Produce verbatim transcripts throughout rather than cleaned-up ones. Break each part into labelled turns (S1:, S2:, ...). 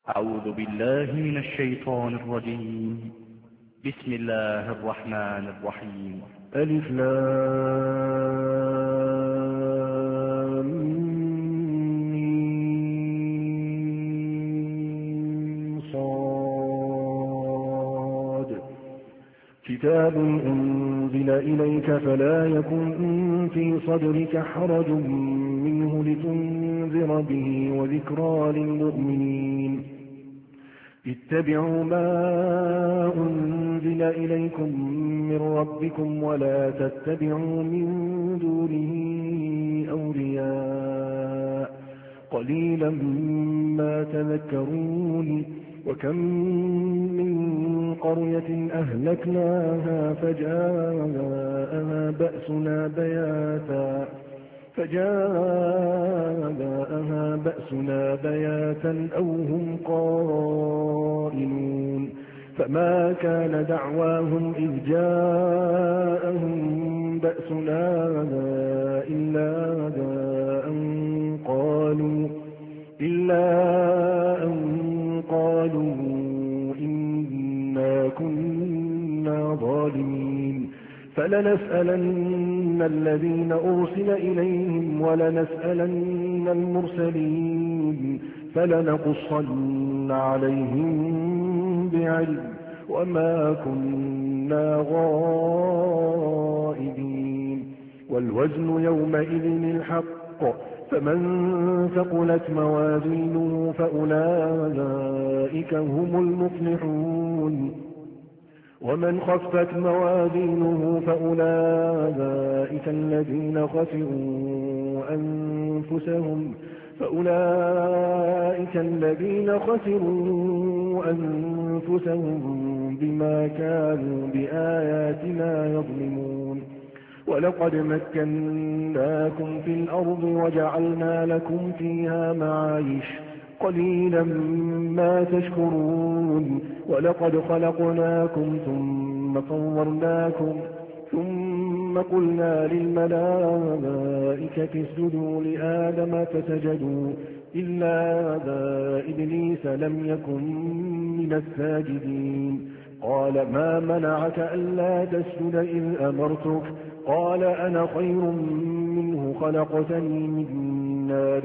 S1: أعوذ بالله من الشيطان الرجيم. بسم الله الرحمن الرحيم.
S2: ألف لام ميم صاد كتاب أنزل إليك فلا يكن في صدرك حرج منه لتنذر به وذكرى للمؤمنين. اتبعوا ما أنزل إليكم من ربكم ولا تتبعوا من دونه أولياء قليلا ما تذكرون. وكم من قرية أهلكناها فجاءها بأسنا بياتا فجاءها بأسنا بياتا أو هم قائلون. فما كان دعواهم إذ جاءهم بأسنا إلا أن قالوا إلا أن قالوا إنا كنا ظالمين. فلنسألن الذين أرسل إليهم ولنسألن المرسلين فلنقصن عليهم بعلم وما كنا غائبين. والوزن يومئذ الحق فمن ثقلت موازينه فأولئك هم المفلحون ومن خفت موازينه فأولئك الذين خسروا أنفسهم فأولئك الذين خسروا أنفسهم بما كانوا بآياتنا يظلمون. ولقد مكناكم في الأرض وجعلنا لكم فيها معايش قليلا ما تشكرون. ولقد خلقناكم ثم صورناكم ثم قلنا للملائكة اسجدوا لآدم فسجدوا إلا إبليس لم يكن من الساجدين. قال ما منعك ألا تسجد إذ أمرتك؟ قال أنا خير منه خلقتني من نار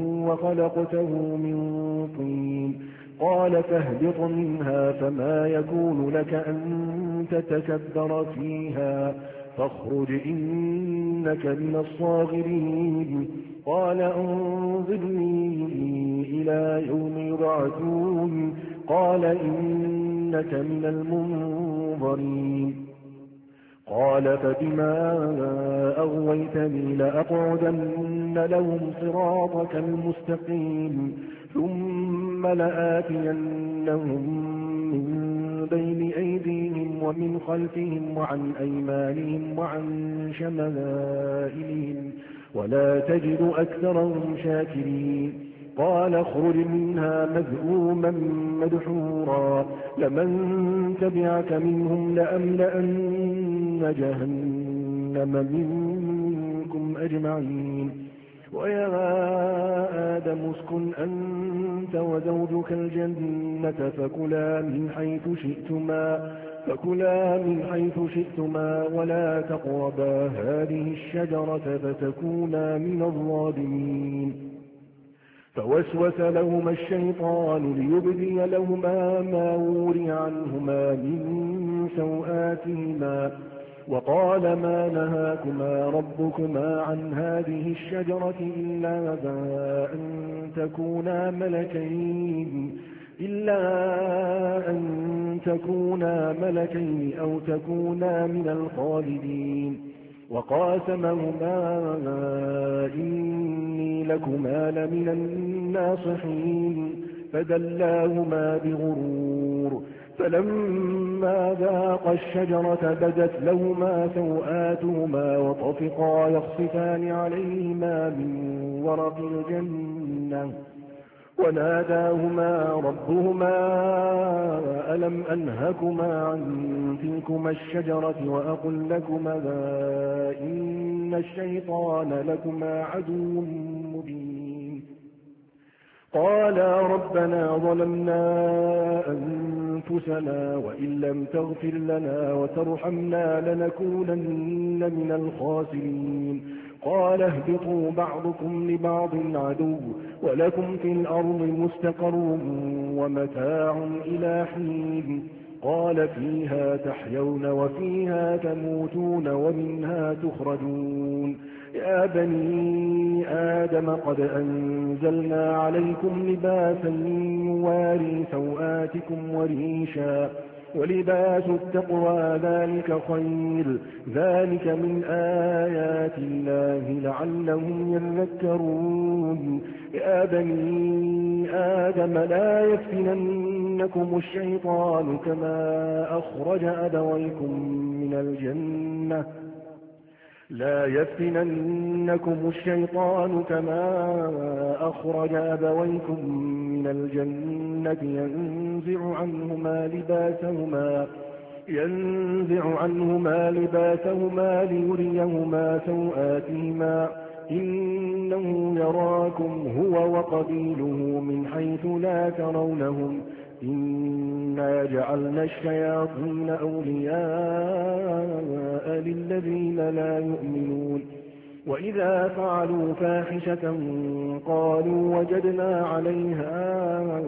S2: وخلقته من طين. قال فاهبط منها فما يكون لك أن تتكبر فيها فاخرج إنك من الصاغرين. قال انظرني إلى يوم يبعثون. قال إنك من المنظرين. قال فبما أغويتني لأقعدن لهم صراطك المستقيم ثم لآتينهم من بين أيديهم ومن خلفهم وعن أيمانهم وعن شمائلهم ولا تجد أكثرهم شاكرين. قال اخرج منها مذءوما مدحورا لمن تبعك منهم لأملأن جهنم منكم أجمعين. ويا آدم اسكن أنت وزوجك الجنة فكلا من حيث شئتما فكلا من حيث شئتما ولا تقربا هذه الشجرة فتكونا من الظالمين. فوسوس لهما الشيطان ليبدي لهما ما وري عنهما من سوآتهما وقال ما نهاكما ربكما عن هذه الشجرة إلا أن تكونا ملكين إلا أن تكونا ملكين أو تكونا من الخالدين. وقاسمهما إني لكما لمن الناصحين فدلاهما بغرور. فلما ذاقا الشجرة بدت لهما سوآتهما وطفقا يخصفان عليهما من ورق الجنة وناداهما ربهما ألم أنهكما عن تلكما الشجرة وأقل لكما إن الشيطان لكما عدو مبين. قالا ربنا ظلمنا أنفسنا وإن لم تغفر لنا وترحمنا لنكونن من الخاسرين قال اهبطوا بعضكم لبعض عدو ولكم في الأرض مستقر ومتاع إلى حين قال فيها تحيون وفيها تموتون ومنها تخرجون يا بني آدم قد أنزلنا عليكم لباسا يواري سوآتكم وريشا ولباس التقوى ذلك خير ذلك من آيات الله لعلهم يذكرون يا بني آدم لا يفتننكم الشيطان كما أخرج أبويكم من الجنة لا يفتننكم الشيطان كما أخرج أبويكم من الجنة ينزع عنهما لباسهما ينزع عنهما لباسهما ليريهما سوآتهما إنه يراكم هو وقبيله من حيث لا ترونهم إنا جعلنا الشياطين أولياء للذين لا يؤمنون وإذا فعلوا فاحشة قالوا وجدنا عليها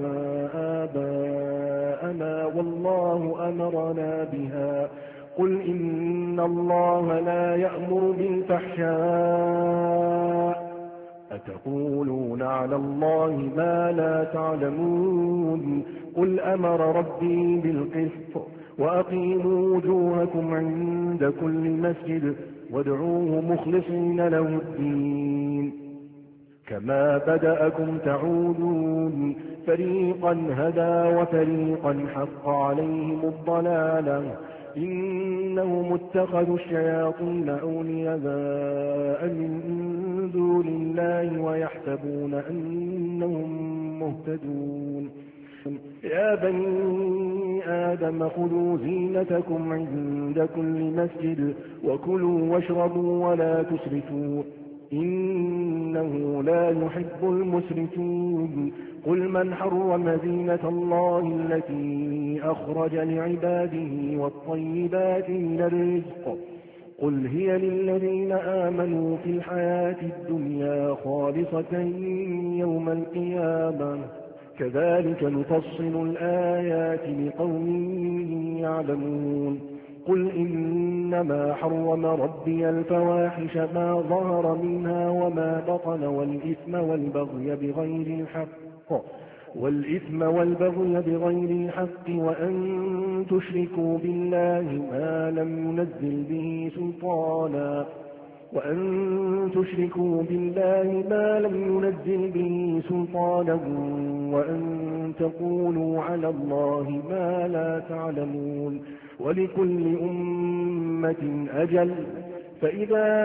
S2: آباءنا والله أمرنا بها قل إن الله لا يأمر بالفحشاء أتقولون على الله ما لا تعلمون قل أمر ربي بالقسط وأقيموا وجوهكم عند كل مسجد وادعوه مخلصين له الدين كما بدأكم تعودون فريقا هدى وفريقا حق عليهم الضلالة إنهم اتخذوا الشياطين أولياء من دون الله ويحسبون أنهم مهتدون يا بني آدم خذوا زينتكم عند كل مسجد وكلوا واشربوا ولا تسرفوا إنه لا يحب المسرفين قل من حرم زينة الله التي أخرج لعباده والطيبات من الرزق قل هي للذين آمنوا في الحياة الدنيا خالصة يوم القيامة كذلك نفصل الآيات لقوم يعلمون قل إنما حرم ربي الفواحش ما ظهر منها وما بطن والإثم والبغي بغير الحق والإثم والبغي بغير الحق وأن تشركوا بالله ما لم ينزل به سلطانا وأن تشركوا بالله ما لم ينزل به سلطانا وأن تقولوا على الله ما لا تعلمون ولكل أمة أجل فإذا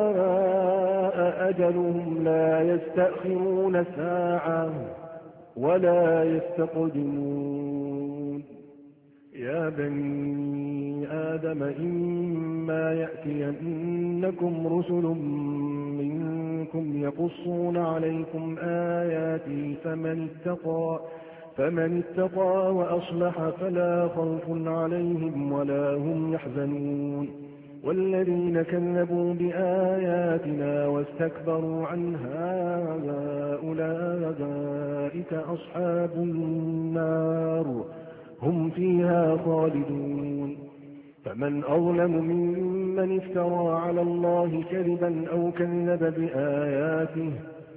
S2: جاء أجلهم لا يستأخرون ساعة ولا يستقدمون يا بني آدم إما يأتينكم رسل منكم يقصون عليكم آياتي فمن اتقى فمن اتقى وأصلح فلا خوف عليهم ولا هم يحزنون والذين كذبوا بآياتنا واستكبروا عنها أولئك أصحاب النار هم فيها خالدون فمن أظلم ممن افترى على الله كذبا أو كذب بآياته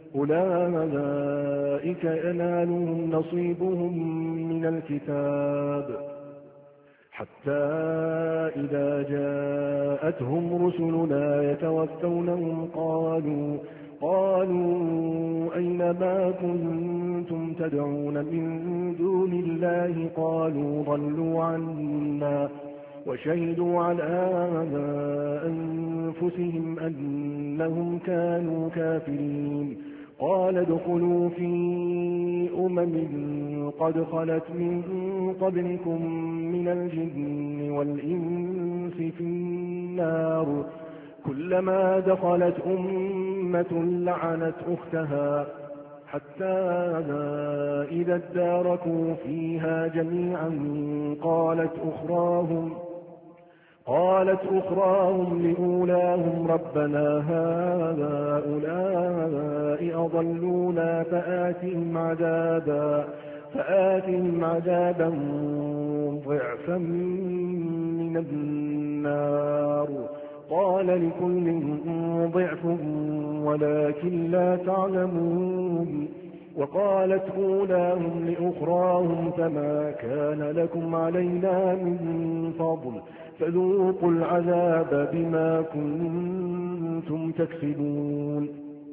S2: أولئك ينالهم نصيبهم من الكتاب حتى إذا جاءتهم رسلنا يتوفونهم قالوا قالوا أين ما كنتم تدعون من دون الله قالوا ضلوا عنا وشهدوا على أنفسهم أنهم كانوا كافرين قال ادخلوا في أمم قد خلت من قبلكم من الجن والإنس في النار كلما دخلت أمة لعنت أختها حتى إذا اداركوا فيها جميعا قالت أخراهم قالت أخراهم لأولاهم ربنا هؤلاء أضلونا فآتهم عذابا فآتهم عذابا ضعفا من النار قال لكل ضعف ولكن لا تعلمون وقالت أولاهم لأخراهم فما كان لكم علينا من فضل فذوقوا العذاب بما كنتم تكسبون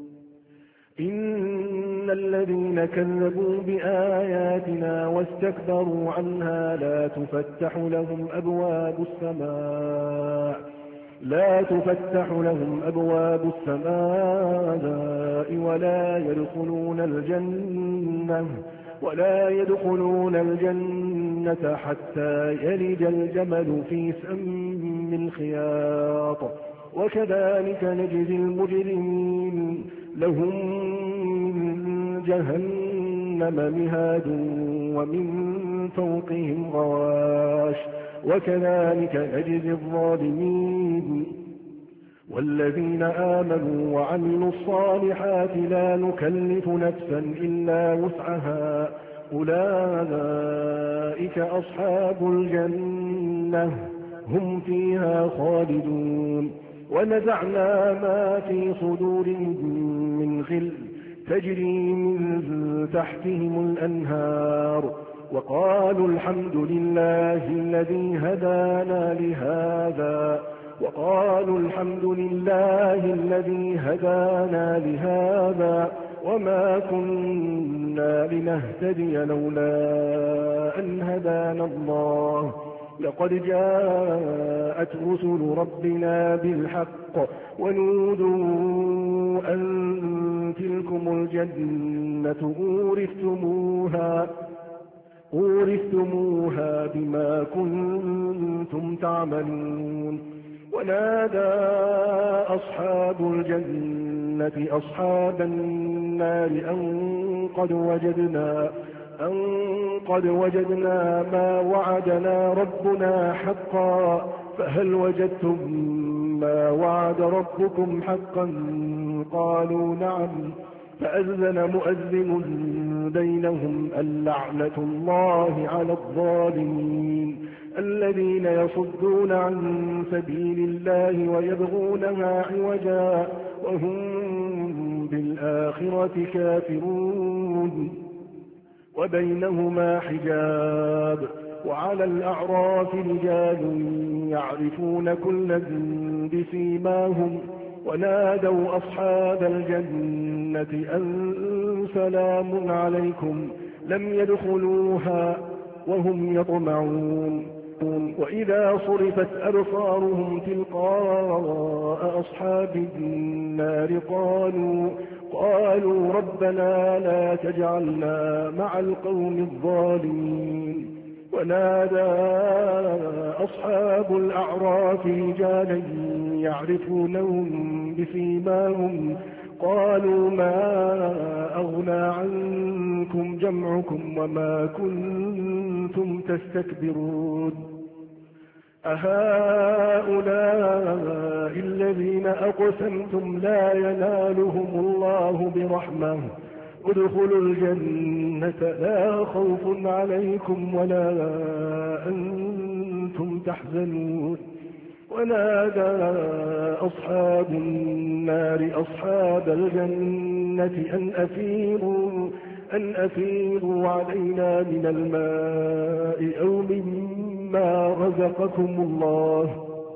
S2: إن الذين كذبوا بآياتنا واستكبروا عنها لا تفتح لهم أبواب السماء لا تفتح لهم أبواب السماء ولا يدخلون الجنة ولا يدخلون الجنة حتى يلج الجمل في سم الخياط وكذلك نجزي المجرمين لهم من جهنم مهاد ومن فوقهم غواش وكذلك نجزي الظالمين والذين آمنوا وعملوا الصالحات لا نكلف نفسا إلا وسعها أولئك أصحاب الجنة هم فيها خالدون ونزعنا ما في صدورهم من غل تجري من تحتهم الأنهار وقالوا الحمد لله الذي هدانا لهذا وقالوا الحمد لله الذي هدانا لهذا وما كنا لنهتدي لولا أن هدانا الله لقد جاءت رسل ربنا بالحق ونودوا أن تلكم الجنة أورثتموها أورثتموها بما كنتم تعملون ونادى أصحاب الجنة أصحاب النار أن قد وجدنا أن قد وجدنا ما وعدنا ربنا حقا فهل وجدتم ما وعد ربكم حقا قالوا نعم فأذن مؤذن بينهم اللعنة الله على الظالمين الذين يصدون عن سبيل الله ويبغونها عوجا وهم بالآخرة كافرون وبينهما حجاب وعلى الأعراف رجال يعرفون كلا بسيماهم ونادوا أصحاب الجنة أن سلام عليكم لم يدخلوها وهم يطمعون وإذا صرفت أبصارهم تلقاء أصحاب النار قالوا قالوا ربنا لا تجعلنا مع القوم الظالمين ونادى أصحاب الأعراف رجالا يعرفونهم بسيماهم قالوا ما أغنى عنكم جمعكم وما كنتم تستكبرون أهؤلاء الذين أقسمتم لا ينالهم الله برحمة ادخلوا الجنة لا خوف عليكم ولا أنتم تحزنون ونادى أصحاب النار أصحاب الجنة أن أفيروا أن أفيروا علينا من الماء أو مما رزقكم الله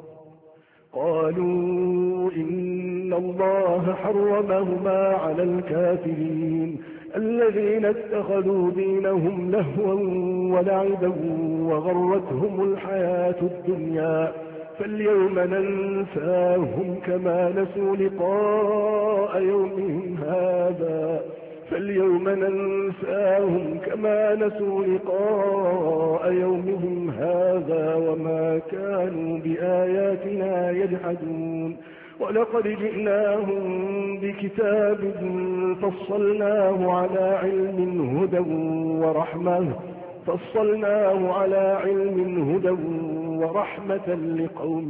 S2: قالوا إن الله حرمهما على الكافرين الذين اتخذوا دينهم لهوا ولعبا وغرتهم الحياة الدنيا فاليوم ننساهم كما نسوا لقاء يومهم هذا فاليوم ننساهم كما نسوا لقاء يومهم هذا وما كانوا بآياتنا يجحدون ولقد جئناهم بكتاب فصلناه على علم هدى ورحمة فصلناه على علم هدى ورحمة لقوم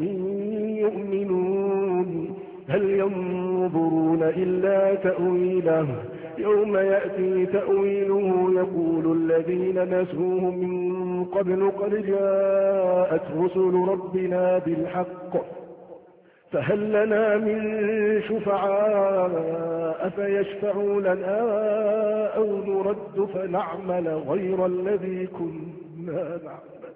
S2: يؤمنون هل ينظرون إلا تأويله يوم يأتي تأويله يقول الذين نسوه من قبل قد جاءت رسل ربنا بالحق فهل لنا من شفعاء فيشفعوا لنا أو نرد فنعمل غير الذي كنا نعمل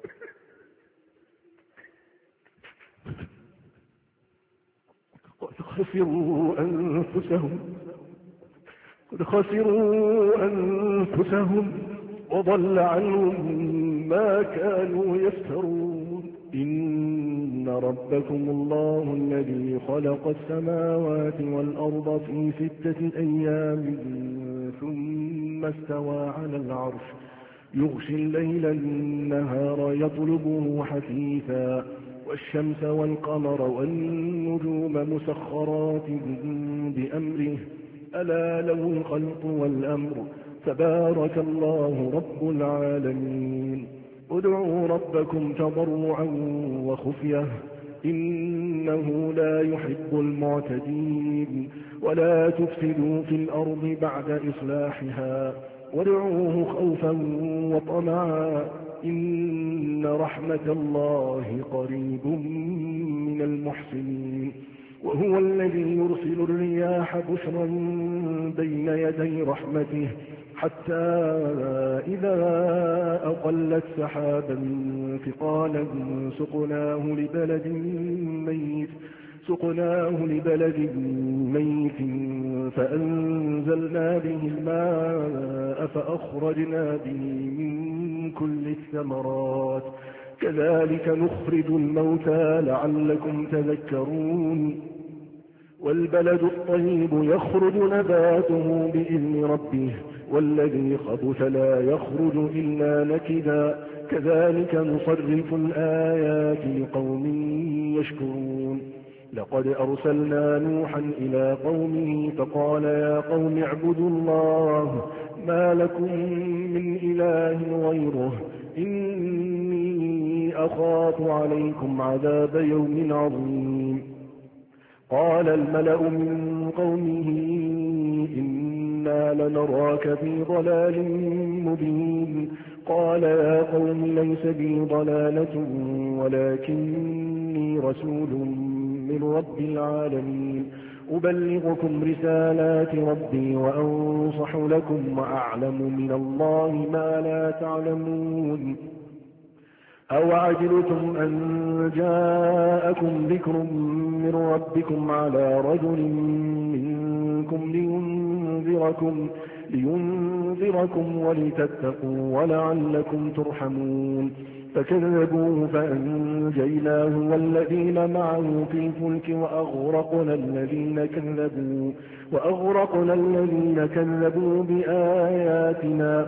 S2: قد خسروا أنفسهم قد خسروا أنفسهم وضل عنهم ما كانوا يفترون إن ربكم الله الذي خلق السماوات والأرض في ستة أيام ثم استوى على العرش يغشي الليل النهار يطلبه حثيثا والشمس والقمر والنجوم مسخرات بأمره ألا له الخلق والأمر تبارك الله رب العالمين ادعوا ربكم تضرعا وخفية إنه لا يحب المعتدين ولا تفسدوا في الأرض بعد إصلاحها وادعوه خوفا وطمعا إن رحمة الله قريب من المحسنين وهو الذي يرسل الرياح بشرا بين يدي رحمته حتى إذا أقلت سحابا ثقالا سقناه لبلد ميت سقناه لبلد ميت فأنزلنا به الماء فأخرجنا به من كل الثمرات كذلك نخرج الموتى لعلكم تذكرون والبلد الطيب يخرج نباته بإذن ربه والذي خبث لا يخرج إلا نكدا كذلك نصرف الآيات لقوم يشكرون لقد أرسلنا نوحا إلى قومه فقال يا قوم اعبدوا الله ما لكم من إله غيره إني أخاف عليكم عذاب يوم عظيم قال الملأ من قومه إنا لنراك في ضلال مبين قال يا قوم ليس بي ضلالة ولكني رسول من رب العالمين أبلغكم رسالات ربي وأنصح لكم وأعلم من الله ما لا تعلمون أوعجلتم أن جاءكم ذكر من ربكم على رجل منكم لينذركم, لينذركم ولتتقوا ولعلكم ترحمون فكذبوه فأنجيناه والذين معه في الفلك وأغرقنا الذين كذبوا, وأغرقنا الذين كذبوا بآياتنا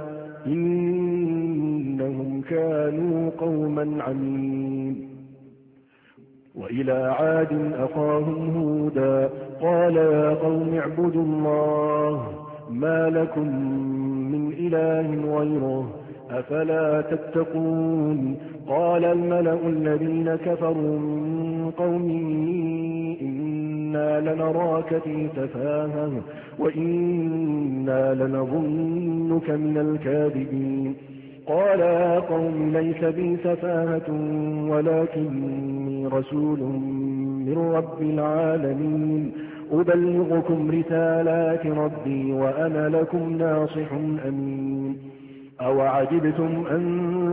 S2: إنهم كانوا قوما عمين وإلى عاد أخاهم هودا قال يا قوم اعبدوا الله ما لكم من إله غيره أفلا تتقون قال الملأ الذين كفروا من قومه إنا لنراك في سفاهة وإنا لنظنك من الكاذبين قال يا قوم ليس بي سفاهة ولكني رسول من رب العالمين أبلغكم رسالات ربي وأنا لكم ناصح أمين أوعجبتم أن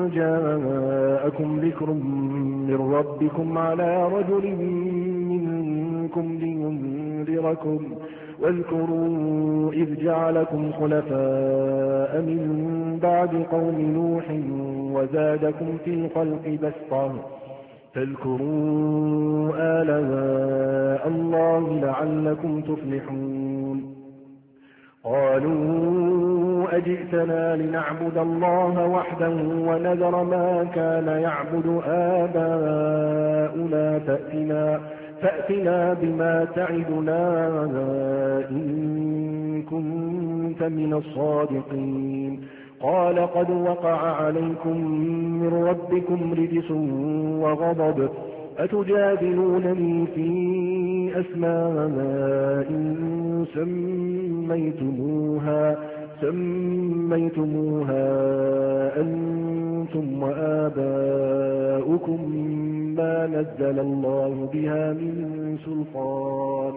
S2: جاءكم ذكر من ربكم على رجل منكم لينذركم واذكروا إذ جعلكم خلفاء من بعد قوم نوح وزادكم في الخلق بسطة فاذكروا آلاء الله لعلكم تفلحون قالوا أجئتنا لنعبد الله وحده ونذر ما كان يعبد آباؤنا فأتنا, فأتنا بما تعدنا إن كنت من الصادقين. قال قد وقع عليكم من ربكم رجس وغضب أتجادلونني في أسماء سميتموها, سميتموها أنتم وآباؤكم ما نزل الله بها من سلطان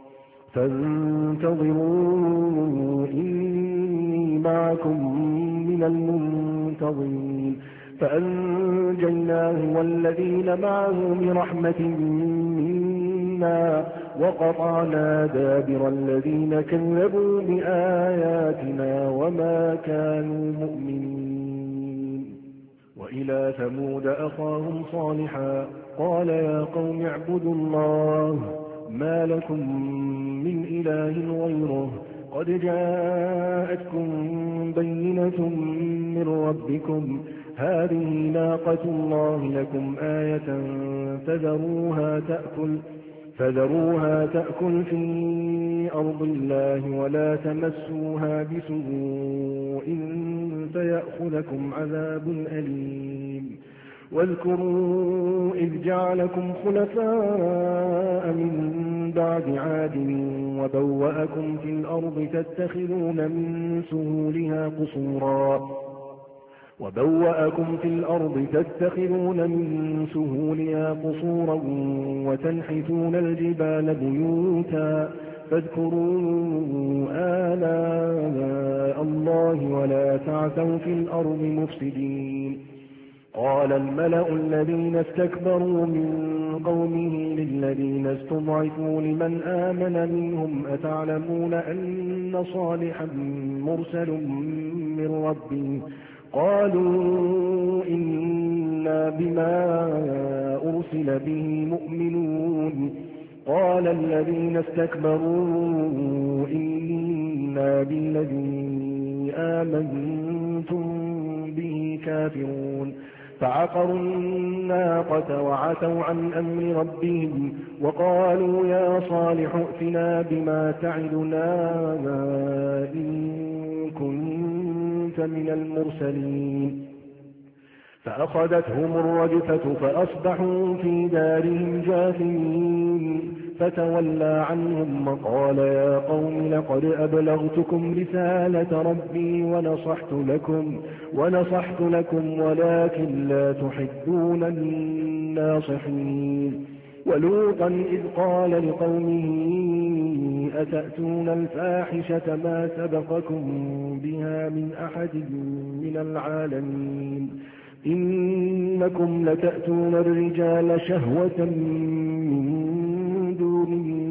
S2: فانتظروا إني معكم من المنتظرين. فأنجيناه والذين معه برحمة منا وقطعنا دابر الذين كذبوا بآياتنا وما كانوا مؤمنين. وإلى ثمود أخاهم صالحا قال يا قوم اعبدوا الله ما لكم من إله غيره قد جاءتكم بينة من ربكم هذه ناقة الله لكم آية فذروها تأكل, فذروها تأكل في أرض الله ولا تمسوها بسوء فيأخذكم عذاب أليم. واذكروا إذ جعلكم خلفاء من بعد عاد وبوأكم في الأرض تتخذون من سهولها قصورا وبوأكم في الأرض تتخذون من سهولها قصورا وتنحتون الجبال بيوتا فاذكروا آلاء الله ولا تعثوا في الأرض مفسدين. قال الملأ الذين استكبروا من قومه للذين استضعفوا لمن آمن منهم أتعلمون أن صالحا مرسل من ربه قالوا إنا بما أرسل به مؤمنون. قال الذين استكبروا إنا بالذي آمنتم به كافرون. فعقروا الناقة وعتوا عن أمر ربهم وقالوا يا صالح ائتنا بما تعدنا إن كنت من المرسلين. فأخذتهم الرجفة فأصبحوا في دارهم جاثمين فتولى عنهم وقال يا قوم لقد أبلغتكم رسالة ربي ونصحت لكم, ونصحت لكم ولكن لا تحبون الناصحين. ولوطا إذ قال لقومه أتأتون الفاحشة ما سبقكم بها من أحد من العالمين إنكم لتأتون الرجال شهوة من دون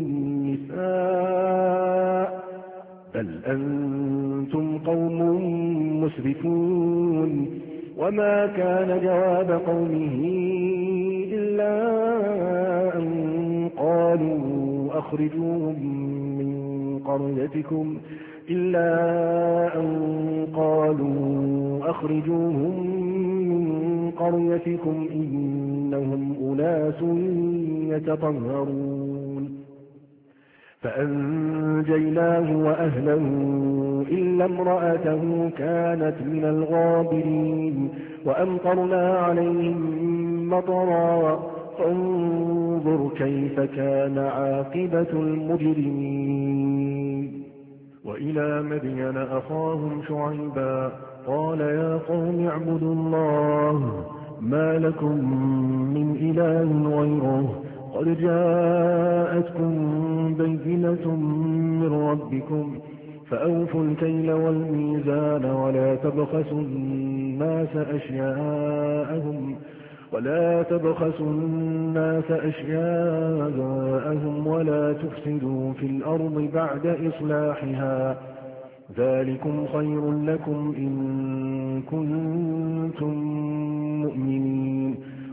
S2: النساء بل أنتم قوم مسرفون. وما كان جواب قومه إلا أن قالوا أخرجوهم من قريتكم إلا أن قالوا أخرجوهم من قريتكم إنهم أناس يتطهرون. فأنجيناه وأهله إلا امرأته كانت من الغابرين وأمطرنا عليهم مطرا فانظر كيف كان عاقبة المجرمين. وإلى مدين أخاهم شعيبا قال يا قوم اعبدوا الله ما لكم من إله غيره قد جاءتكم بينة من ربكم فأوفوا الكيل والميزان ولا تبخسوا الناس أشياءهم ولا تبخسوا الناس أشياءهم ولا تفسدوا في الأرض بعد إصلاحها ذلكم خير لكم إن كنتم مؤمنين.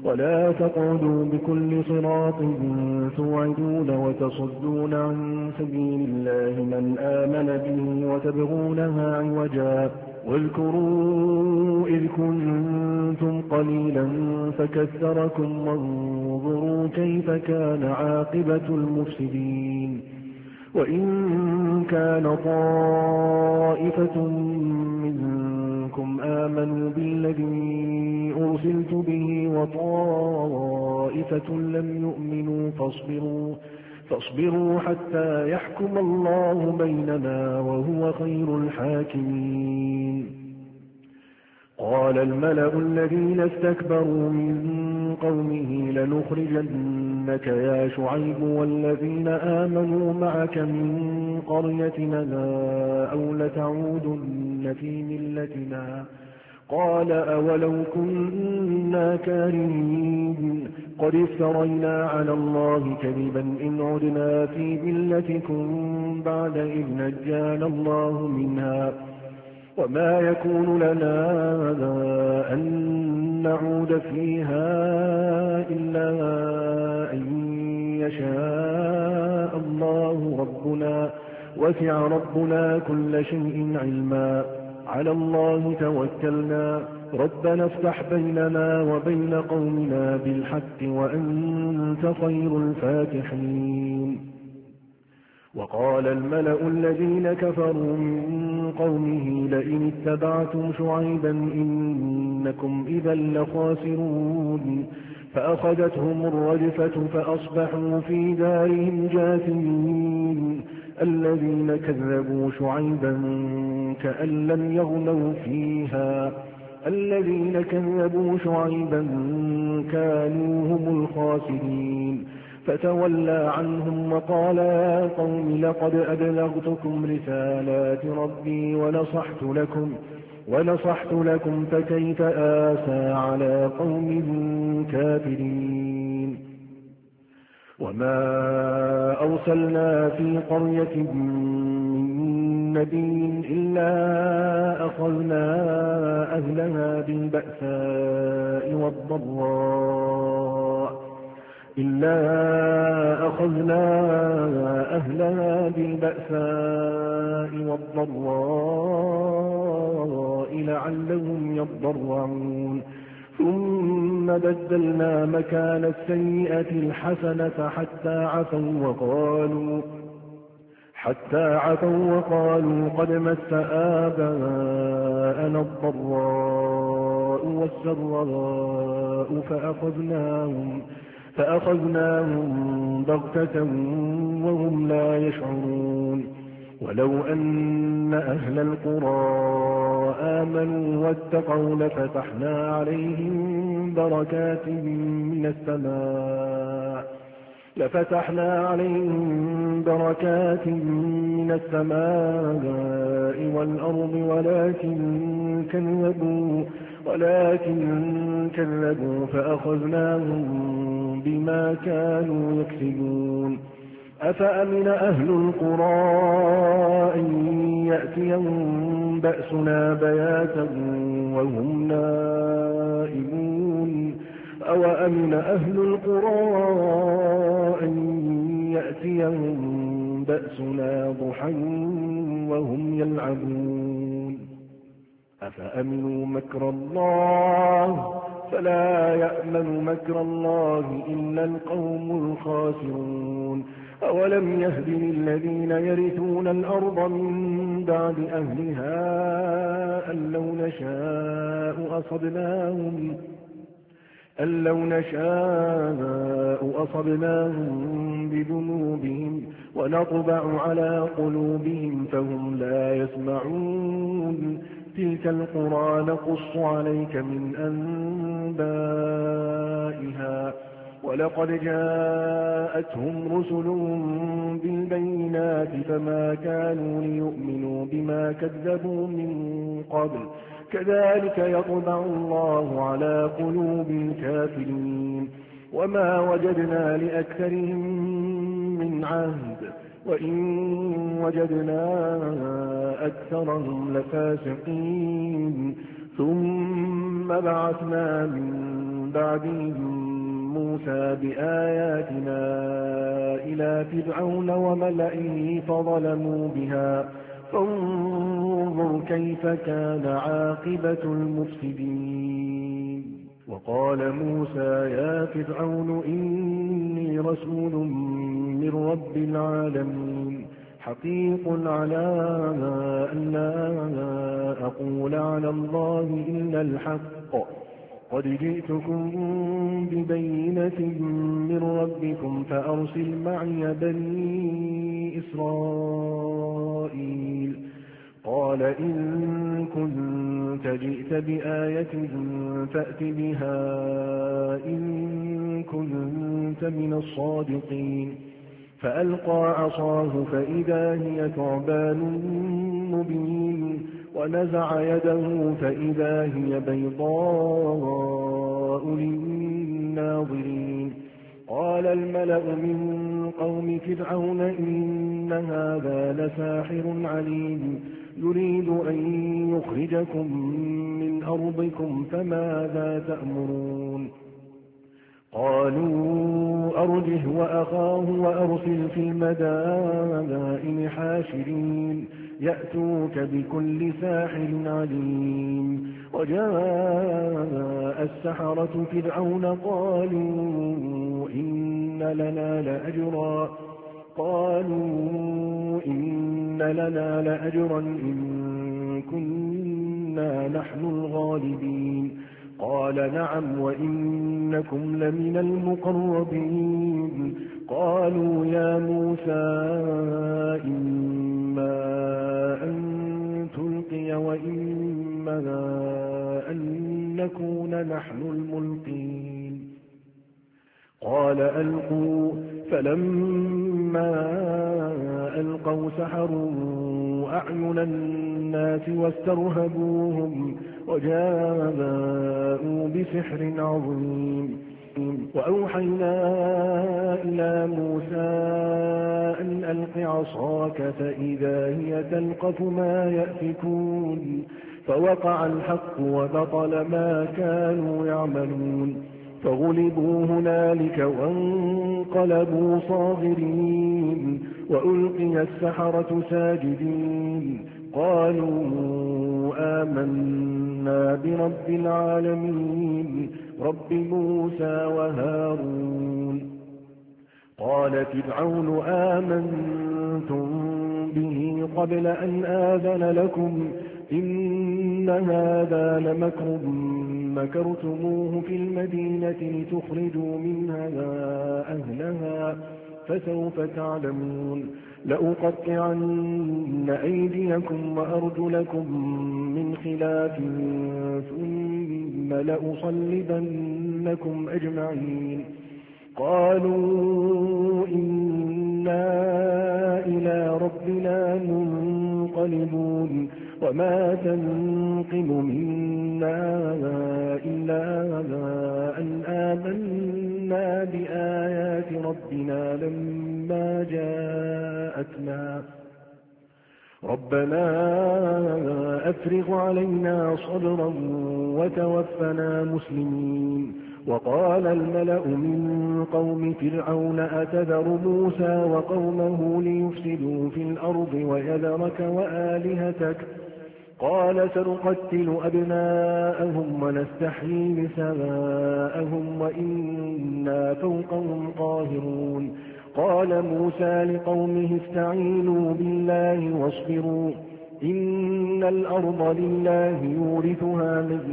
S2: ولا تقعدوا بكل صراط توعدون وتصدون عن سبيل الله من آمن به وتبغونها عوجا واذكروا إذ كنتم قليلا فكثركم وانظروا كيف كان عاقبة المفسدين وإن كان طائفة منكم آمنوا بالذي أرسلت به وطائفة لم يؤمنوا فاصبروا, فاصبروا حتى يحكم الله بيننا وهو خير الحاكمين. قال الملأ الذين استكبروا من قومه لنخرجنك يا شعيب والذين آمنوا معك من قريتنا أو لتعودن في ملتنا قال أولو كنا كارهين قد افترينا على الله كذبا إن عدنا في ملتكم بعد إذ نجانا الله منها وما يكون لنا أن نعود فيها إلا أن يشاء الله ربنا وسع ربنا كل شيء علما على الله توكلنا ربنا افتح بيننا وبين قومنا بالحق وأنت خير الفاتحين. وقال الملأ الذين كفروا من قومه لئن اتبعتم شعيبا إنكم إذا لخاسرون فأخذتهم الرجفة فأصبحوا في دارهم جاثمين الذين كذبوا شعيبا كأن لم يغنوا فيها الذين كذبوا شعيبا كانوا هم الخاسرين فتولى عنهم وقال يا قوم لقد أبلغتكم رسالات ربي ونصحت لكم ونصحت لكم فكيف آسى على قوم كافرين. وما أرسلنا في قرية من نبي إلا أخذنا أهلها بالبأساء والضراء إلا أخذنا أهلها بالبأساء والضراء لعلهم يضرعون ثم بدلنا مكان السيئة الحسنة حتى عفوا وقالوا حتى عفوا وقالوا قد مس آباءنا الضراء والسراء فأخذناهم فأخذناهم بغتة وهم لا يشعرون. ولو أن أهل القرى آمنوا واتقوا لفتحنا عليهم بركات من السماء لفتحنا عليهم بركات من السماء والأرض ولكن كذبوا ولكن كذبوا فأخذناهم بما كانوا يكسبون. أفأمن أهل القرى أن يأتيهم بأسنا بياتا وهم نائمون أو أمن أهل القرى أن يأتيهم بأسنا ضحى وهم يلعبون. أفأمنوا مكر الله فلا يأمن مكر الله إلا القوم الخاسرون. أولم يهد للذين يرثون الأرض من بعد أهلها أن لو نشاء أصبناهم أن لو نشاء أصبناهم بذنوبهم ونطبع على قلوبهم فهم لا يسمعون. تلك القرى نقص عليك من أنبائها ولقد جاءتهم رسلهم بالبينات فما كانوا ليؤمنوا بما كذبوا من قبل كذلك يطبع الله على قلوب الكافرين. وما وجدنا لأكثرهم من عهد وإن وجدنا أكثرهم لفاسقين. ثم بعثنا من بعدهم موسى بآياتنا إلى فرعون وملئه فظلموا بها فانظر كيف كان عاقبة المفسدين. وقال موسى يا فرعون إني رسول من رب العالمين حقيق على أن لا أقول على الله إلا الحق قد جئتكم ببينة من ربكم فأرسل معي بني إسرائيل. قال إن كنت جئت بآية فأت بها إن كنت من الصادقين. فألقى عصاه فإذا هي ثعبان مبين ونزع يده فإذا هي بيضاء للناظرين. قال الملأ من قوم فرعون إن هذا لساحر عليم يريد أن يخرجكم من أرضكم فماذا تأمرون. قالوا أرجه وأخاه وأرسل في المدائن حاشرين يأتوك بكل ساحر عليم. وجاء السحرة فرعون قالوا إن لنا لأجرا قالوا إن لنا لأجرا إن كنا نحن الغالبين. قال نعم وإنكم لمن المقربين. قالوا يا موسى إما أن تلقي وإما أن نكون نحن الملقين. قال ألقوا فلما ألقوا سحروا أعين الناس واسترهبوهم وجاءوا بسحر عظيم. وأوحينا إلى موسى أن ألق عصاك فإذا هي تلقف ما يأفكون. فوقع الحق وبطل ما كانوا يعملون. فغلبوا هنالك وانقلبوا صاغرين وألقي السحرة ساجدين. قالوا آمنا برب العالمين رب موسى وهارون. قال فرعون آمنتم به قبل أن آذن لكم إن هذا لمكر مكرتموه في المدينة لتخرجوا منها أهلها فسوف تعلمون. لأقطعن أيديكم وأرجلكم من خلاف ثم لأصلبنكم أجمعين. قالوا إنا إلى ربنا منقلبون وما تنقم منا إلا أن آمنا بآيات ربنا لما جاءتنا ربنا أفرغ علينا صبرا وتوفنا مسلمين. وقال الملأ من قوم فرعون أتذر موسى وقومه ليفسدوا في الأرض ويذرك وآلهتك قال سنقتل أبناءهم ونستحيي نساءهم وإنا فوقهم قاهرون. قال موسى لقومه استعينوا بالله واصبروا إن الأرض لله يورثها من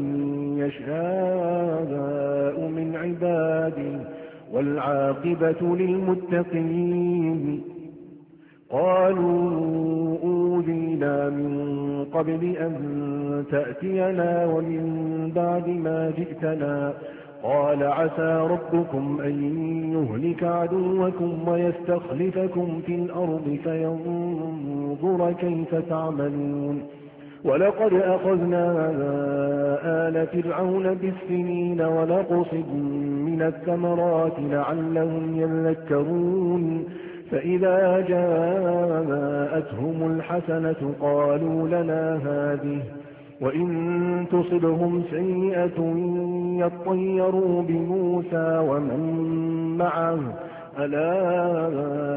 S2: يشاء من عباده والعاقبة للمتقين. قالوا أوذينا من قبل أن تأتينا ومن بعد ما جئتنا قال عسى ربكم أن يهلك عدوكم ويستخلفكم في الأرض فينظر كيف تعملون. ولقد أخذنا آل فرعون بالسنين ونقص من الثمرات لعلهم يذكرون. فإذا جاءتهم الحسنة قالوا لنا هذه وإن تصبهم سيئة يطيروا بموسى ومن معه ألا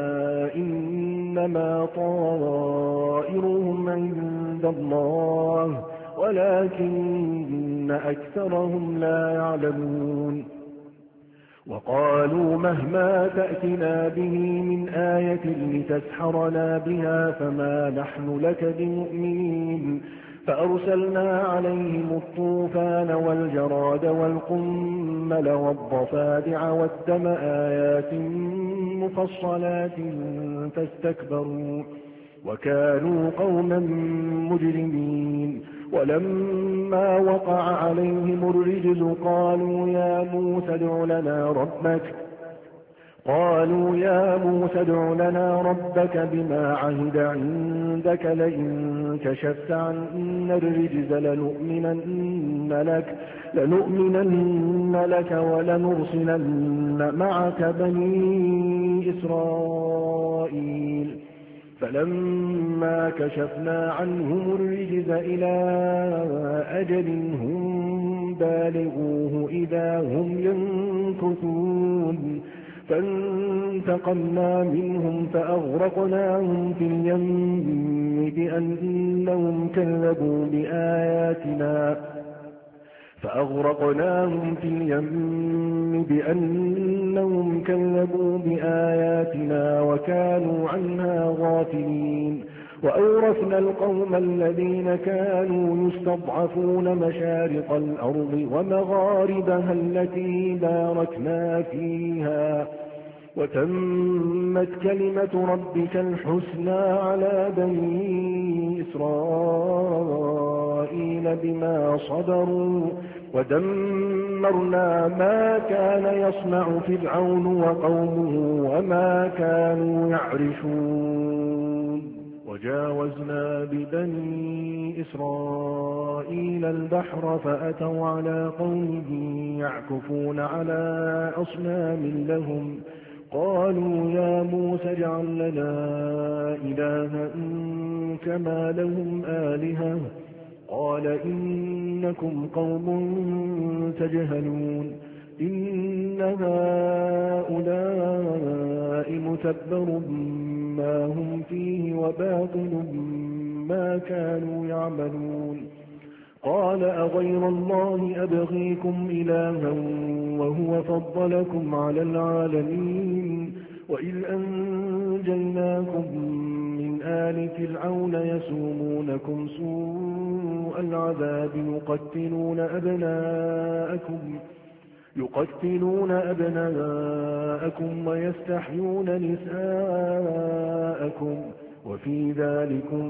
S2: إنما طائرهم عند الله ولكن أكثرهم لا يعلمون وقالوا مهما تأتنا به من آية لتسحرنا بها فما نحن لك بمؤمنين فأرسلنا عليهم الطوفان والجراد والقمل والضفادع والدم آيات مفصلات فاستكبروا وكانوا قوما مجرمين ولما وقع عليهم الرجز قالوا يا موسى ادع لنا ربك قالوا يا موسى ادع لنا ربك بما عهد عندك لئن كشفت عنا الرجز لنؤمنن لك لنؤمنن لك ولنرسلن معك بني إسرائيل فلما كشفنا عنهم الرجز إلى أجل هم بالغوه إذا هم ينكثون فانتقمنا منهم فأغرقناهم في اليم بأنهم كذبوا بآياتنا فأغرقناهم في اليم بأنهم كذبوا بآياتنا وكانوا عنها غافلين وأورثنا القوم الذين كانوا يستضعفون مشارق الأرض ومغاربها التي باركنا فيها وتمت كلمة ربك الحسنى على بني إسرائيل بما صبروا ودمرنا ما كان يصنع فرعون وقومه وما كانوا يعرشون وجاوزنا ببني إسرائيل البحر فأتوا على قوم يعكفون على أصنام لهم قالوا يا موسى اجعل لنا إلها كما لهم آلهة قال إنكم قوم تجهلون إن هؤلاء متبر ما هم فيه وباطل ما كانوا يعملون قال أغير الله أبغيكم إلها وهو فضلكم على العالمين وإذ أنجيناكم من آل فرعون يسومونكم سوء العذاب يقتلون أبناءكم يقتلون أبناءكم ويستحيون نساءكم وفي ذلكم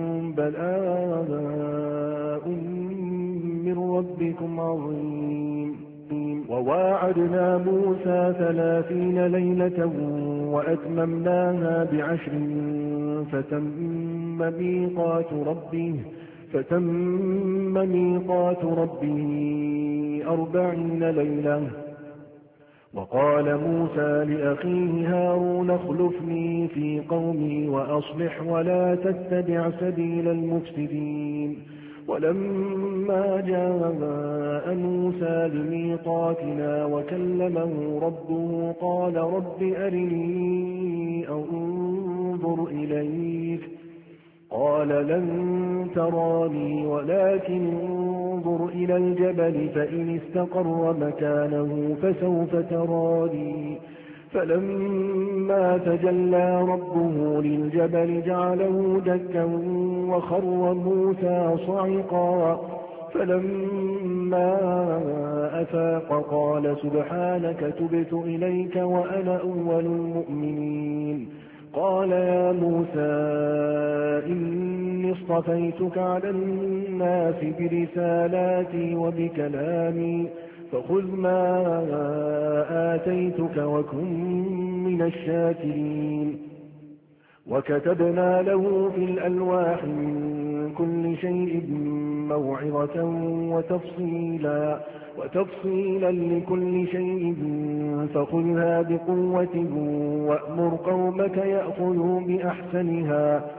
S2: بلاء من ربكم عظيم وواعدنا موسى ثلاثين ليلة وأتممناها بعشر فتم ميقات ربه فتم ميقات ربه أربعين ليلة وقال موسى لأخيه هارون اخلفني في قومي وأصلح ولا تتبع سبيل المفسدين ولما جاء موسى لميقاتنا وكلمه ربه قال رب أرني أنظر إليك قال لن تراني ولكن انظر إلى الجبل فإن استقر مكانه فسوف تراني فلما تجلى ربه للجبل جعله دكا وخر موسى صعقا فلما أفاق قال سبحانك تبت إليك وأنا أول المؤمنين قال يا موسى إني اصطفيتك على الناس برسالاتي وبكلامي فخذ ما آتيتك وكن من الشاكرين وكتبنا له في الألواح من كل شيء موعظة وتفصيلا وتفصيلا لكل شيء فخذها بقوة وأمر قومك يأخذوا بأحسنها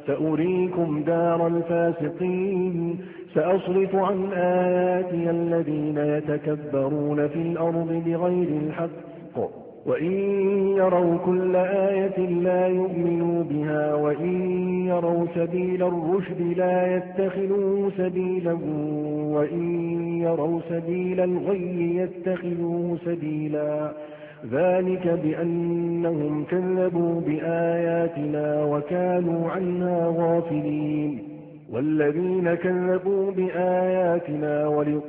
S2: سأريكم دار الفاسقين سأصرف عن آياتي الذين يتكبرون في الأرض بغير الحق وإن يروا كل آية لا يؤمنوا بها وإن يروا سبيل الرشد لا يتخذوه سبيلا وإن يروا سبيل الغي يتخذوه سبيلا ذلك بأنهم كذبوا بآياتنا وكانوا عنها غافلين والذين كذبوا بآياتنا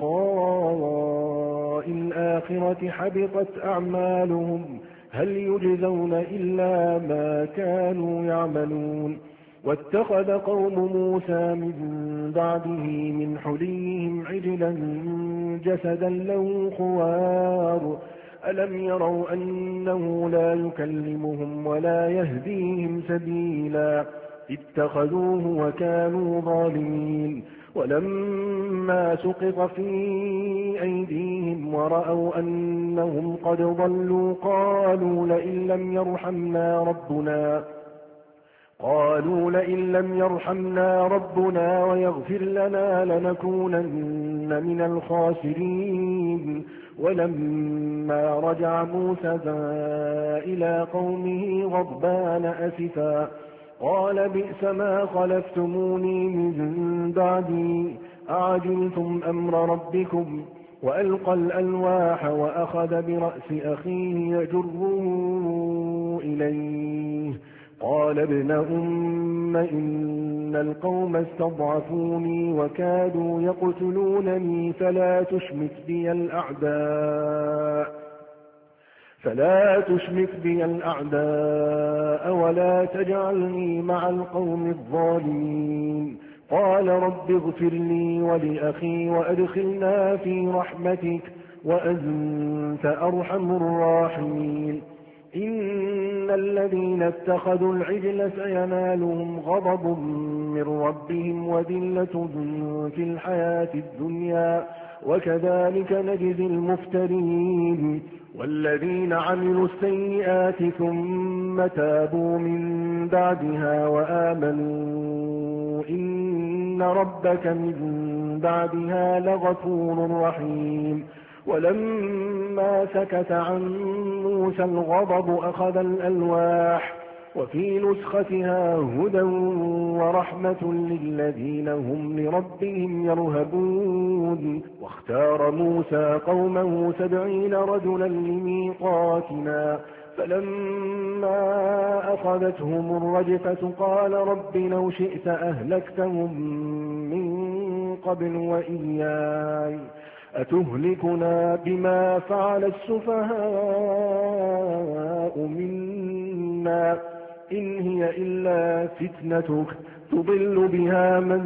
S2: ولقاء الآخرة حبطت أعمالهم هل يجزون إلا ما كانوا يعملون واتخذ قوم موسى من بعده من حليهم عجلا جسدا له خوار ألم يروا أنه لا يكلمهم ولا يهديهم سبيلا اتخذوه وكانوا ظالمين ولما سقط في أيديهم ورأوا أنهم قد ضلوا قالوا لئن لم يرحمنا ربنا قالوا لئن لم يرحمنا ربنا ويغفر لنا لنكونن من الخاسرين ولما رجع موسى إلى قومه غضبان أسفا قال بئس ما خلفتموني من بعدي أعجلتم أمر ربكم وألقى الألواح وأخذ برأس أخيه يجره إليه قال ابن أم إن القوم استضعفوني وكادوا يقتلونني فلا تشمت بي الأعداء فلا تشمت بي الأعداء ولا تجعلني مع القوم الظالمين قال رب اغفر لي ولأخي وأدخلنا في رحمتك وأنت أرحم الراحمين إن الذين اتخذوا العجل سينالهم غضب من ربهم وذلة في الحياة الدنيا وكذلك نجزي المفترين والذين عملوا السيئات ثم تابوا من بعدها وآمنوا إن ربك من بعدها لغفور رحيم ولما سكت عن موسى الغضب أخذ الألواح وفي نسختها هدى ورحمة للذين هم لربهم يرهبون واختار موسى قومه سبعين رجلا لميقاتنا فلما أخذتهم الرجفة قال رب لو شئت أهلكتهم من قبل وإياي أتهلكنا بما فعل السفهاء منا إن هي إلا فتنتك تضل بها من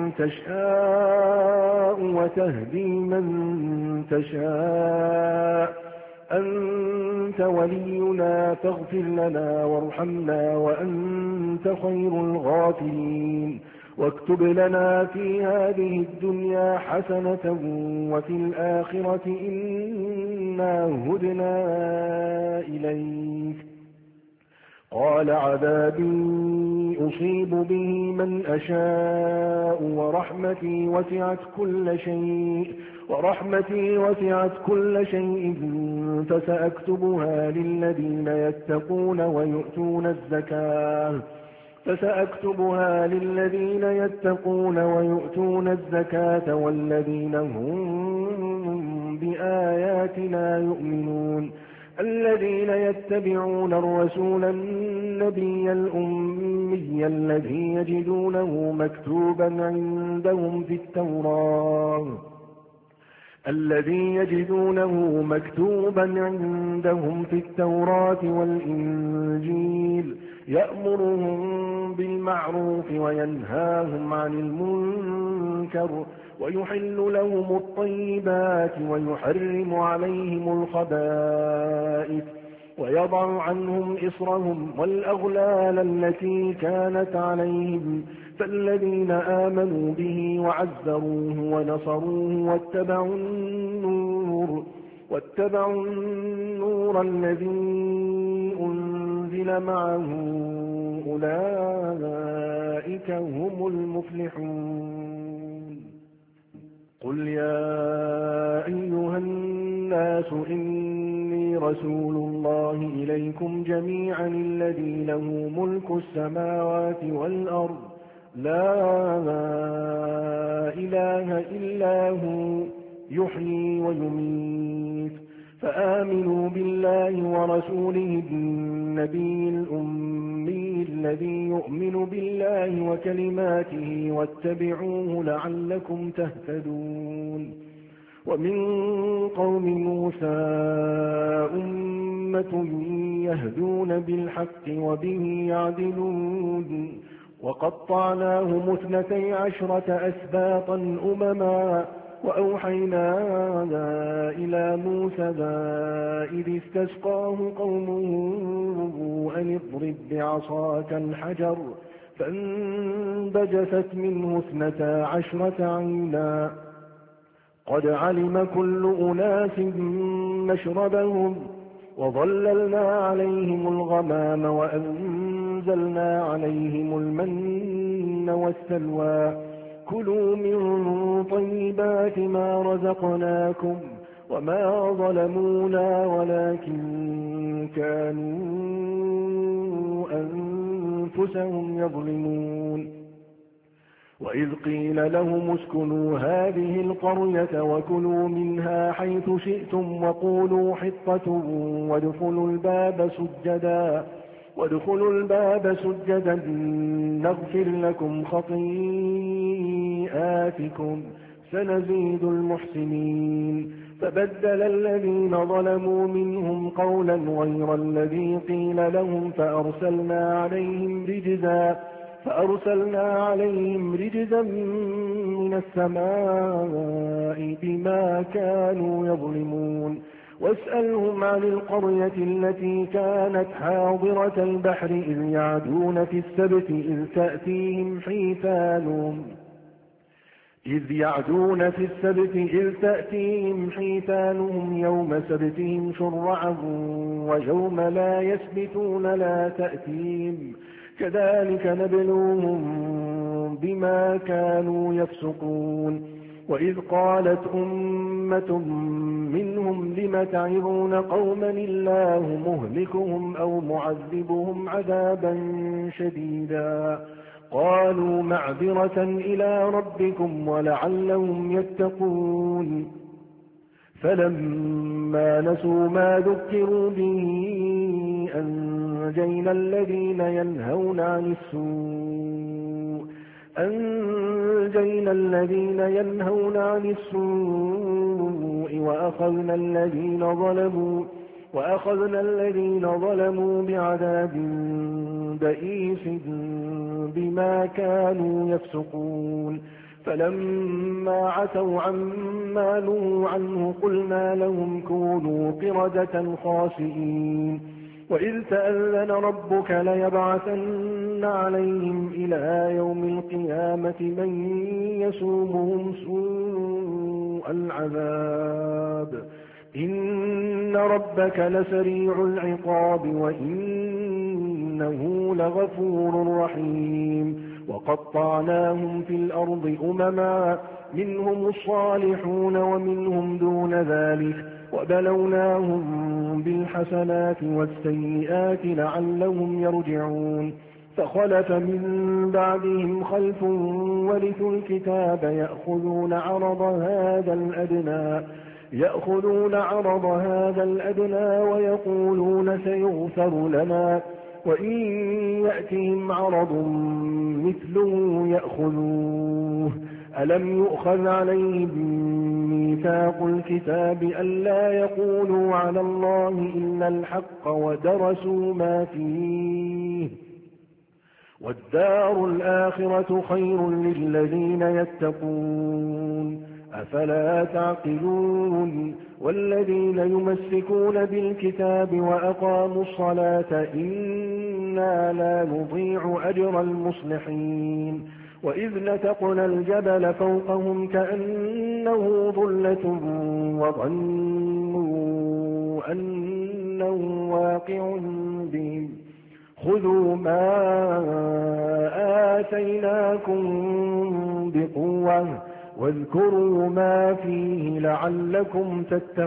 S2: تشاء وتهدي من تشاء أنت ولينا فاغفر لنا وارحمنا وأنت خير الغافرين واكتب لنا في هذه الدنيا حسنة وفي الآخرة إنا هدنا إليك قال عذابي أصيب به من أشاء ورحمتي وسعت كل شيء ورحمتي وسعت كل شيء فسأكتبها للذين يتقون ويؤتون الزكاة فسأكتبها للذين يتقون ويؤتون الزكاة والذين هم بآياتنا يؤمنون الذين يتبعون الرسول النبي الأمي الذي يجدونه مكتوبا عندهم في التوراة الذي يجدونه مكتوبا عندهم في التوراة والإنجيل يأمرهم بالمعروف وينهاهم عن المنكر ويحل لهم الطيبات ويحرم عليهم الخبائث ويضع عنهم إصرهم والأغلال التي كانت عليهم فالذين آمنوا به وعزروه ونصروه واتبعوا النور واتبعوا النور الذي أنزل أنزل معه أولئك هم المفلحون قل يا أيها الناس إني رسول الله إليكم جميعا الذي له ملك السماوات والأرض لا إله إلا هو يحيي ويميت فآمنوا بالله ورسوله النبي الأمي الذي يؤمن بالله وكلماته واتبعوه لعلكم تهتدون ومن قوم موسى أمة يهدون بالحق وبه يعدلون وقطعناهم اثنتي عشرة أسباطا أمما وأوحينا إلى موسى إذ استسقاه قومه أن اضرب بعصاك الحجر فانبجست منه اثنتا عشرة عينا قد علم كل أناس مشربهم وظللنا عليهم الغمام وأنزلنا عليهم المن والسلوى كلوا من طيبات ما رزقناكم وما ظلمونا ولكن كانوا أنفسهم يظلمون وإذ قيل لهم اسكنوا هذه القرية وكلوا منها حيث شئتم وقولوا حطة وادخلوا الباب سجدا وادخلوا الباب سجدا نغفر لكم خطيئاتكم سنزيد المحسنين فبدل الذين ظلموا منهم قولا غير الذي قيل لهم فأرسلنا عليهم رجزا فأرسلنا عليهم رجزا من السماء بما كانوا يظلمون واسألهم عن القرية التي كانت حاضرة البحر إذ يعدون في السبت إذ تأتيهم حيتانهم إذ يعدون في السبت إذ تأتيهم حيتانهم يوم سبتهم شرعا ويوم لا يسبتون لا تأتيهم كذلك نبلوهم بما كانوا يفسقون وإذ قالت أمة منهم لم تعظون قوما الله مهلكهم أو معذبهم عذابا شديدا قالوا معذرة إلى ربكم ولعلهم يتقون فلما نسوا ما ذكروا به أنجينا الذين ينهون عن السوء أنجينا الذين ينهون عن السوء وأخذنا الذين ظلموا وأخذنا الذين ظلموا بعذاب بئيس بما كانوا يفسقون فلما عتوا عما نهوا عنه قلنا لهم كونوا قردة خاسئين وإذ تأذن ربك ليبعثن عليهم إلى يوم القيامة من يسومهم سوء العذاب إن ربك لسريع العقاب وإنه لغفور رحيم وقطعناهم في الأرض أمما منهم الصالحون ومنهم دون ذلك وبلوناهم بالحسنات والسيئات لعلهم يرجعون فخلف من بعدهم خلف ورثوا الكتاب يأخذون عرض هذا الأدنى يأخذون عرض هذا الأدنى ويقولون سيغفر لنا وإن يأتهم عرض مثله يأخذوه ألم يؤخذ عليهم ميثاق الكتاب ألا يقولوا على الله إلا الحق ودرسوا ما فيه والدار الآخرة خير للذين يتقون أفلا تعقلون والذين يمسكون بالكتاب وأقاموا الصلاة إنا لا نضيع أجر المصلحين وإذ نتقنا الجبل فوقهم كأنه ظلة وظنوا أنه واقع بهم خذوا ما آتيناكم بقوة واذكروا ما فيه لعلكم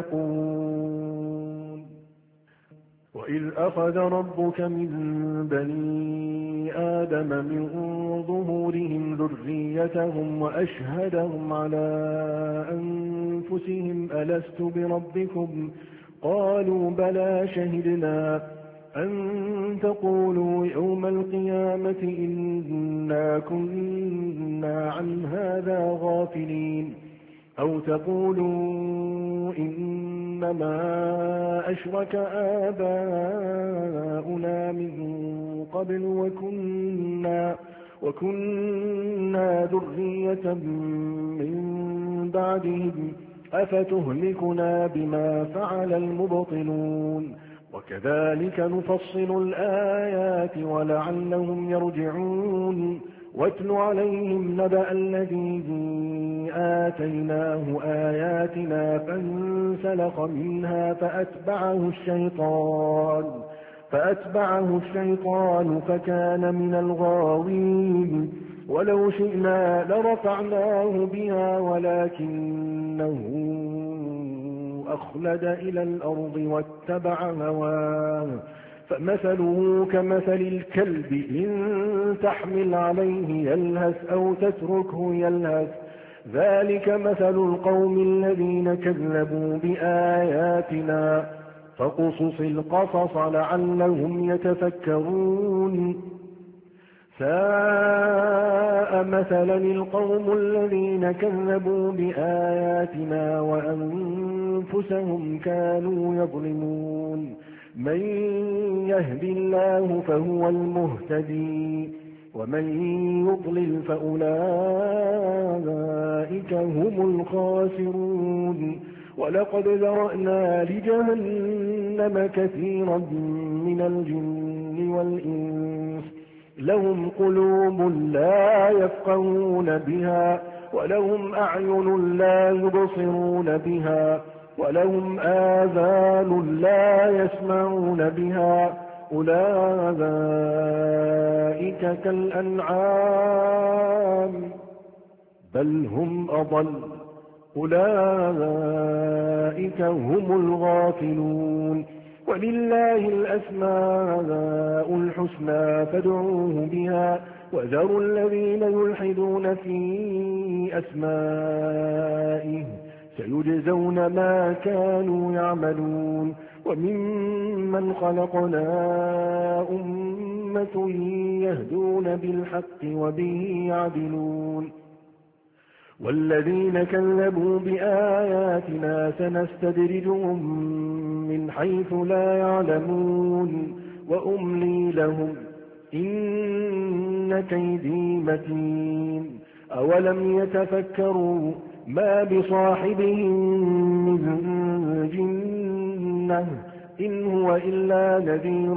S2: تتقون. وإذ أخذ ربك من بني آدم من ظهورهم ذريتهم وأشهدهم على أنفسهم ألست بربكم قالوا بلى شهدنا أن تقولوا يوم القيامة إنا كنا عن هذا غافلين أو تقولوا إنما أشرك آباؤنا من قبل وكنا, وكنا ذرية من بعدهم أفتهلكنا بما فعل المبطلون وكذلك نفصل الآيات ولعلهم يرجعون. واتل عليهم نبأ الذي آتيناه آياتنا فانسلخ منها فأتبعه الشيطان فأتبعه الشيطان فكان من الغاوين ولو شئنا لرفعناه بها ولكنه أخلد إلى الأرض واتبع هواه فمثله كمثل الكلب إن تحمل عليه يلهث أو تتركه يلهث ذلك مثل القوم الذين كذبوا بآياتنا فقصص القصص لعلهم يتفكرون. ساء مثلا القوم الذين كذبوا بآياتنا وأنفسهم كانوا يظلمون. من يهد الله فهو المهتدي ومن يضلل فأولئك هم الخاسرون. ولقد ذرأنا لجهنم كثيرا من الجن والإنس لهم قلوب لا يفقهون بها ولهم أعين لا يبصرون بها ولهم آذان لا يسمعون بها أولئك كالأنعام بل هم أضل أولئك هم الغافلون. ولله الأسماء الحسنى فادعوه بها وذروا الذين يلحدون في أسمائه سيجزون ما كانوا يعملون. وممن خلقنا أمة يهدون بالحق وبه يعدلون. والذين كذبوا بآياتنا سنستدرجهم من حيث لا يعلمون وأملي لهم إن كيدي متين. أولم يتفكروا ما بصاحبهم من جنة إن هو إلا نذير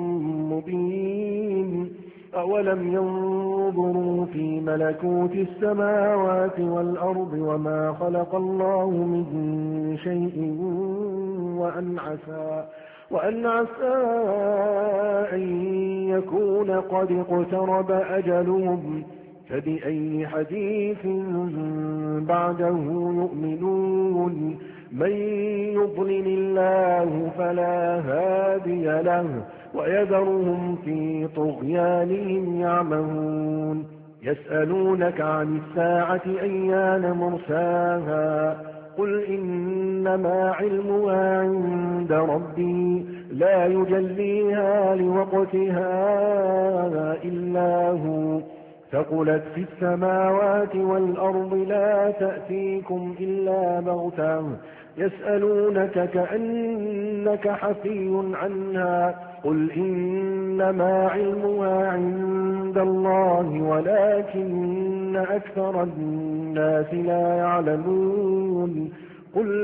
S2: مبين. أولم ينظروا في ملكوت السماوات والأرض وما خلق الله من شيء وأن عسى, وأن عسى أن يكون قد اقترب أجلهم فبأي حديث بعده يؤمنون. من يضلل الله فلا هادي له ويذرهم في طغيانهم يعمهون. يسألونك عن الساعة أيان مرساها قل إنما علمها عند ربي لا يجليها لوقتها إلا هو ثقلت في السماوات والأرض لا تأتيكم إلا بغتة يسألونك كأنك حفي عنها قل إنما علمها عند الله ولكن أكثر الناس لا يعلمون. قل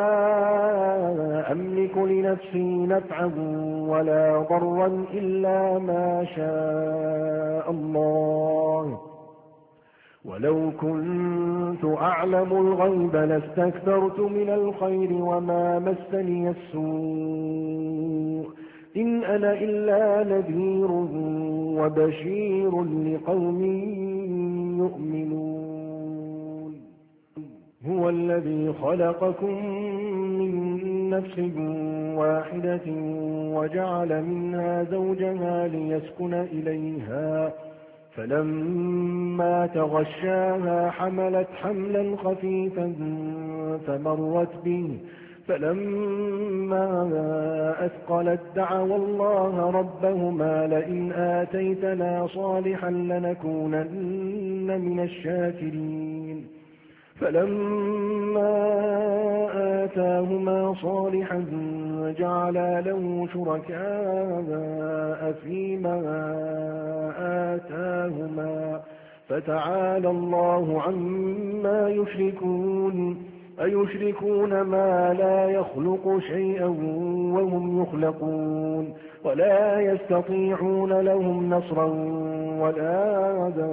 S2: لا أملك لنفسي نفعا ولا ضرا إلا ما شاء الله ولو كنت أعلم الغيب لاستكثرت من الخير وما مسني السوء إن أنا إلا نذير وبشير لقوم يؤمنون هو الذي خلقكم من نفس واحدة وجعل منها زوجها ليسكن إليها فلما تغشاها حملت حملا خفيفا فمرت به فلما أثقلت دعوا الله ربهما لئن آتيتنا صالحا لنكونن من الشاكرين فلما آتاهما صالحا جعلا له شركاء فيما آتاهما فتعالى الله عما يشركون أيشركون ما لا يخلق شيئا وهم يخلقون ولا يستطيعون لهم نصرا ولا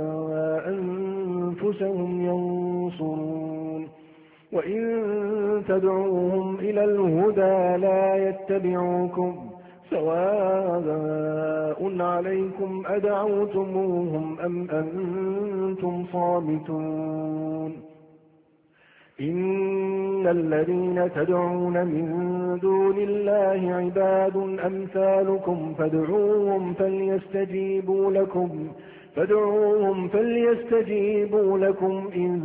S2: أنفسهم ينصرون وإن تدعوهم إلى الهدى لا يتبعوكم سواء عليكم أدعوتموهم أم أنتم صامتون إن الذين تدعون من دون الله عباد أمثالكم فادعوهم فليستجيبوا لكم فادعوهم فليستجيبوا لكم إن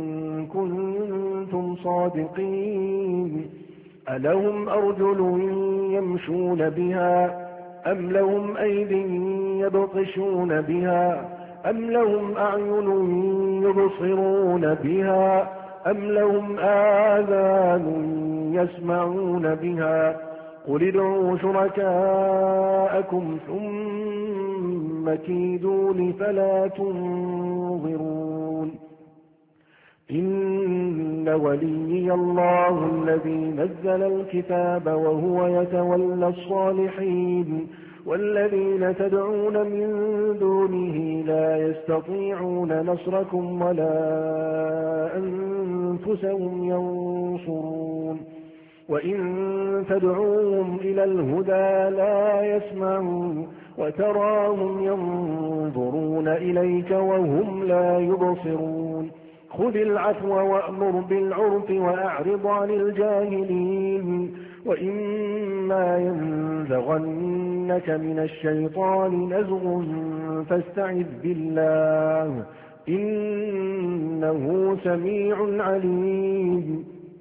S2: كنتم صادقين ألهم أرجل يمشون بها أم لهم أيد يبطشون بها أم لهم أعين يبصرون بها أم لهم آذان يسمعون بها قل ادعوا شركاءكم ثم كيدون فلا تنظرون إن وليي الله الذي نزل الكتاب وهو يتولى الصالحين والذين تدعون من دونه لا يستطيعون نصركم ولا أنفسهم ينصرون وإن تدعوهم إلى الهدى لا يسمعون وتراهم ينظرون إليك وهم لا يبصرون خذ العفو وأمر بالعرف وأعرض عن الجاهلين وإما ينزغنك من الشيطان نزغ فاستعذ بالله إنه سميع عليم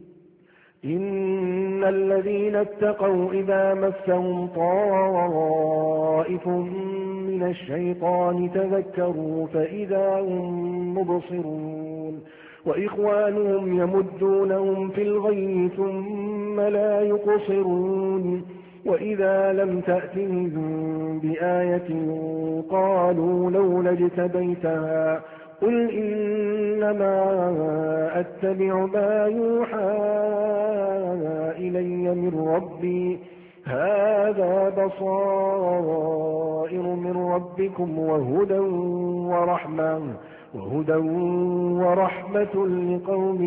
S2: إن الذين اتقوا إذا مسهم طائف من الشيطان تذكروا فإذا هم مبصرون وإخوانهم يمدونهم في الغي ثم لا يقصرون وإذا لم تأتهم بآية قالوا لولا اجتبيتها قل إنما أتبع ما يوحى إلي من ربي هذا بصائر من ربكم وهدى ورحمة وهدى ورحمة لقوم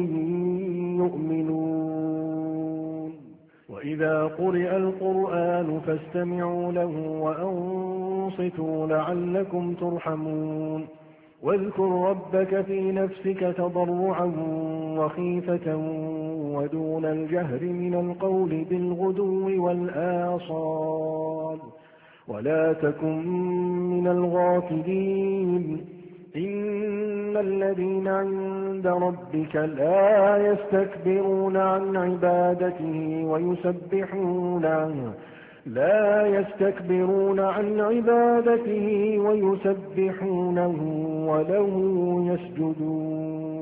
S2: يؤمنون وإذا قرئ القرآن فاستمعوا له وأنصتوا لعلكم ترحمون واذكر ربك في نفسك تضرعا وخيفة ودون الجهر من القول بالغدو والآصال ولا تكن من الغافلين إن الذين عند ربك لا يستكبرون عن عبادته ويسبحونه لا يستكبرون عن عبادته ويسبحونه وله يسجدون